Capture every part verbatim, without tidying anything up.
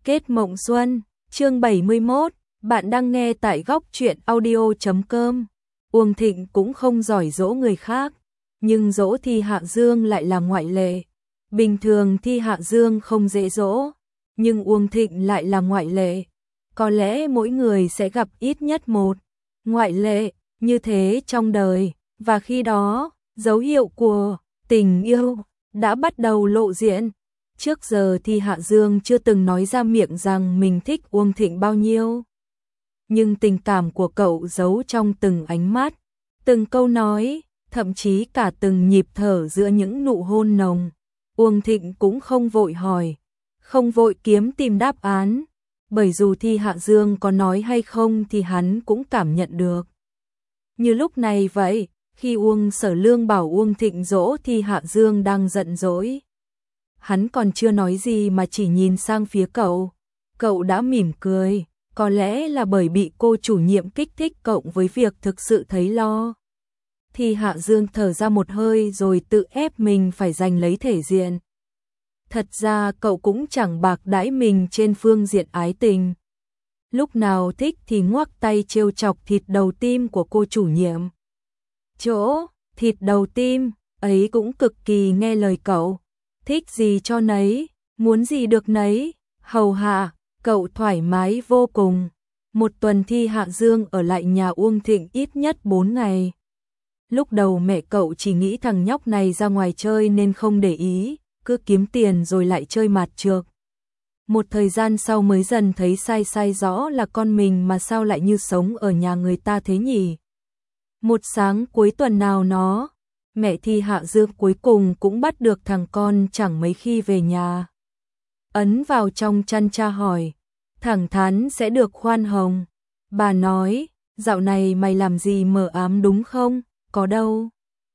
Kết mộng xuân, chương bảy mươi mốt, bạn đang nghe tại góc truyện audio chấm com. Uông Thịnh cũng không giỏi dỗ người khác, nhưng dỗ Thi Hạ Dương lại là ngoại lệ. Bình thường Thi Hạ Dương không dễ dỗ, nhưng Uông Thịnh lại là ngoại lệ. Có lẽ mỗi người sẽ gặp ít nhất một ngoại lệ như thế trong đời, và khi đó, dấu hiệu của tình yêu đã bắt đầu lộ diện. Trước giờ Thi Hạ Dương chưa từng nói ra miệng rằng mình thích Uông Thịnh bao nhiêu. Nhưng tình cảm của cậu giấu trong từng ánh mắt, từng câu nói, thậm chí cả từng nhịp thở giữa những nụ hôn nồng. Uông Thịnh cũng không vội hỏi, không vội kiếm tìm đáp án, bởi dù Thi Hạ Dương có nói hay không thì hắn cũng cảm nhận được. Như lúc này vậy, khi Uông Sở Lương bảo Uông Thịnh dỗ Thi Hạ Dương đang giận dỗi. Hắn còn chưa nói gì mà chỉ nhìn sang phía cậu. Cậu đã mỉm cười, có lẽ là bởi bị cô chủ nhiệm kích thích cộng với việc thực sự thấy lo. Thi Hạ Dương thở ra một hơi rồi tự ép mình phải giành lấy thể diện. Thật ra cậu cũng chẳng bạc đãi mình trên phương diện ái tình. Lúc nào thích thì ngoắc tay trêu chọc thịt đầu tim của cô chủ nhiệm. Chỗ, thịt đầu tim, ấy cũng cực kỳ nghe lời cậu. Thích gì cho nấy, muốn gì được nấy, hầu hạ, cậu thoải mái vô cùng. Một tuần Thi Hạ Dương ở lại nhà Uông Thịnh ít nhất bốn ngày. Lúc đầu mẹ cậu chỉ nghĩ thằng nhóc này ra ngoài chơi nên không để ý, cứ kiếm tiền rồi lại chơi mạt trược. Một thời gian sau mới dần thấy sai sai rõ là con mình mà sao lại như sống ở nhà người ta thế nhỉ. Một sáng cuối tuần nào nó, mẹ Thi Hạ Dương cuối cùng cũng bắt được thằng con chẳng mấy khi về nhà. Ấn vào trong chăn cha hỏi, thẳng thắn sẽ được khoan hồng. Bà nói, dạo này mày làm gì mờ ám đúng không, có đâu.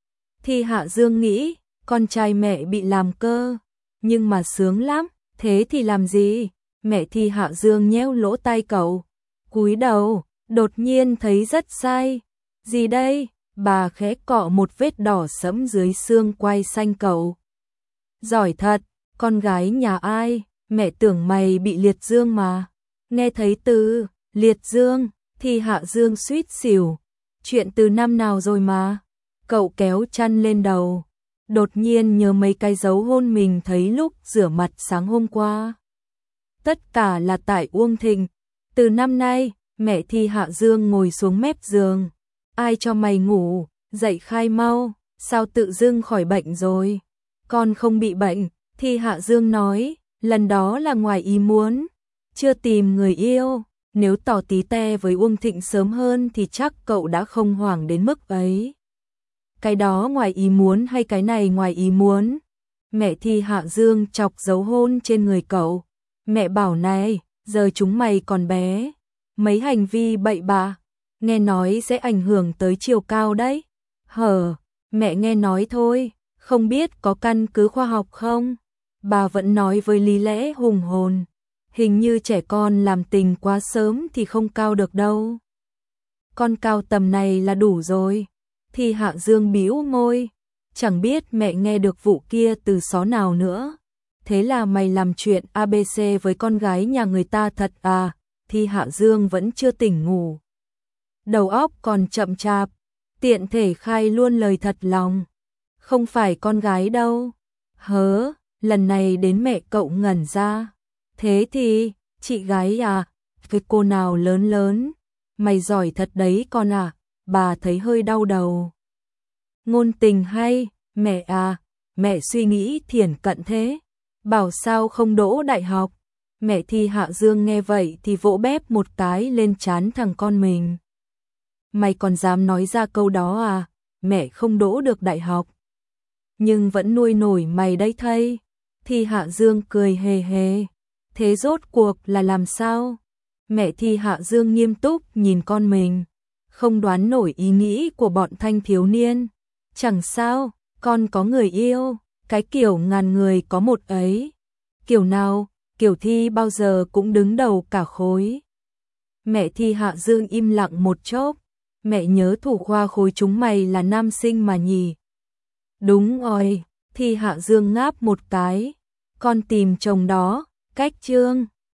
Thi Hạ Dương nghĩ, con trai mẹ bị làm cơ, nhưng mà sướng lắm, thế thì làm gì? Mẹ Thi Hạ Dương nhéo lỗ tai cậu, cúi đầu, đột nhiên thấy rất sai. Gì đây? Bà khẽ cọ một vết đỏ sẫm dưới xương quai xanh cậu. Giỏi thật, con gái nhà ai, mẹ tưởng mày bị liệt dương mà. Nghe thấy từ liệt dương, Thi Hạ Dương suýt xỉu. Chuyện từ năm nào rồi mà? Cậu kéo chăn lên đầu, đột nhiên nhớ mấy cái dấu hôn mình thấy lúc rửa mặt sáng hôm qua. Tất cả là tại Uông Thịnh. Từ năm nay, mẹ Thi Hạ Dương ngồi xuống mép giường. Ai cho mày ngủ, dậy khai mau, sao tự dưng khỏi bệnh rồi? Con không bị bệnh, Thi Hạ Dương nói, lần đó là ngoài ý muốn, chưa tìm người yêu, nếu tỏ tí te với Uông Thịnh sớm hơn thì chắc cậu đã không hoảng đến mức ấy. Cái đó ngoài ý muốn hay cái này ngoài ý muốn? Mẹ Thi Hạ Dương chọc dấu hôn trên người cậu. Mẹ bảo này, giờ chúng mày còn bé, mấy hành vi bậy bạ, nghe nói sẽ ảnh hưởng tới chiều cao đấy. Hờ, mẹ nghe nói thôi, không biết có căn cứ khoa học không? Bà vẫn nói với lý lẽ hùng hồn, hình như trẻ con làm tình quá sớm thì không cao được đâu. Con cao tầm này là đủ rồi. Thi Hạ Dương bĩu môi, chẳng biết mẹ nghe được vụ kia từ xó nào nữa. Thế là mày làm chuyện a bê xê với con gái nhà người ta thật à? Thi Hạ Dương vẫn chưa tỉnh ngủ, đầu óc còn chậm chạp, tiện thể khai luôn lời thật lòng. Không phải con gái đâu. Hớ, lần này đến mẹ cậu ngẩn ra. Thế thì, chị gái à? Cái cô nào lớn lớn? Mày giỏi thật đấy con à? Bà thấy hơi đau đầu. Ngôn tình hay, mẹ à? Mẹ suy nghĩ thiển cận thế. Bảo sao không đỗ đại học? Mẹ Thi Hạ Dương nghe vậy thì vỗ bép một cái lên trán thằng con mình. Mày còn dám nói ra câu đó à? Mẹ không đỗ được đại học, nhưng vẫn nuôi nổi mày đấy thây. Thi Hạ Dương cười hề hề. Thế rốt cuộc là làm sao? Mẹ Thi Hạ Dương nghiêm túc nhìn con mình, không đoán nổi ý nghĩ của bọn thanh thiếu niên. Chẳng sao, con có người yêu, cái kiểu ngàn người có một ấy. Kiểu nào? Kiểu Thi bao giờ cũng đứng đầu cả khối. Mẹ Thi Hạ Dương im lặng một chốc. Mẹ nhớ thủ khoa khối chúng mày là nam sinh mà nhỉ? Đúng rồi. Thi Hạ Dương ngáp một cái. Con tìm chồng đó, cách chương.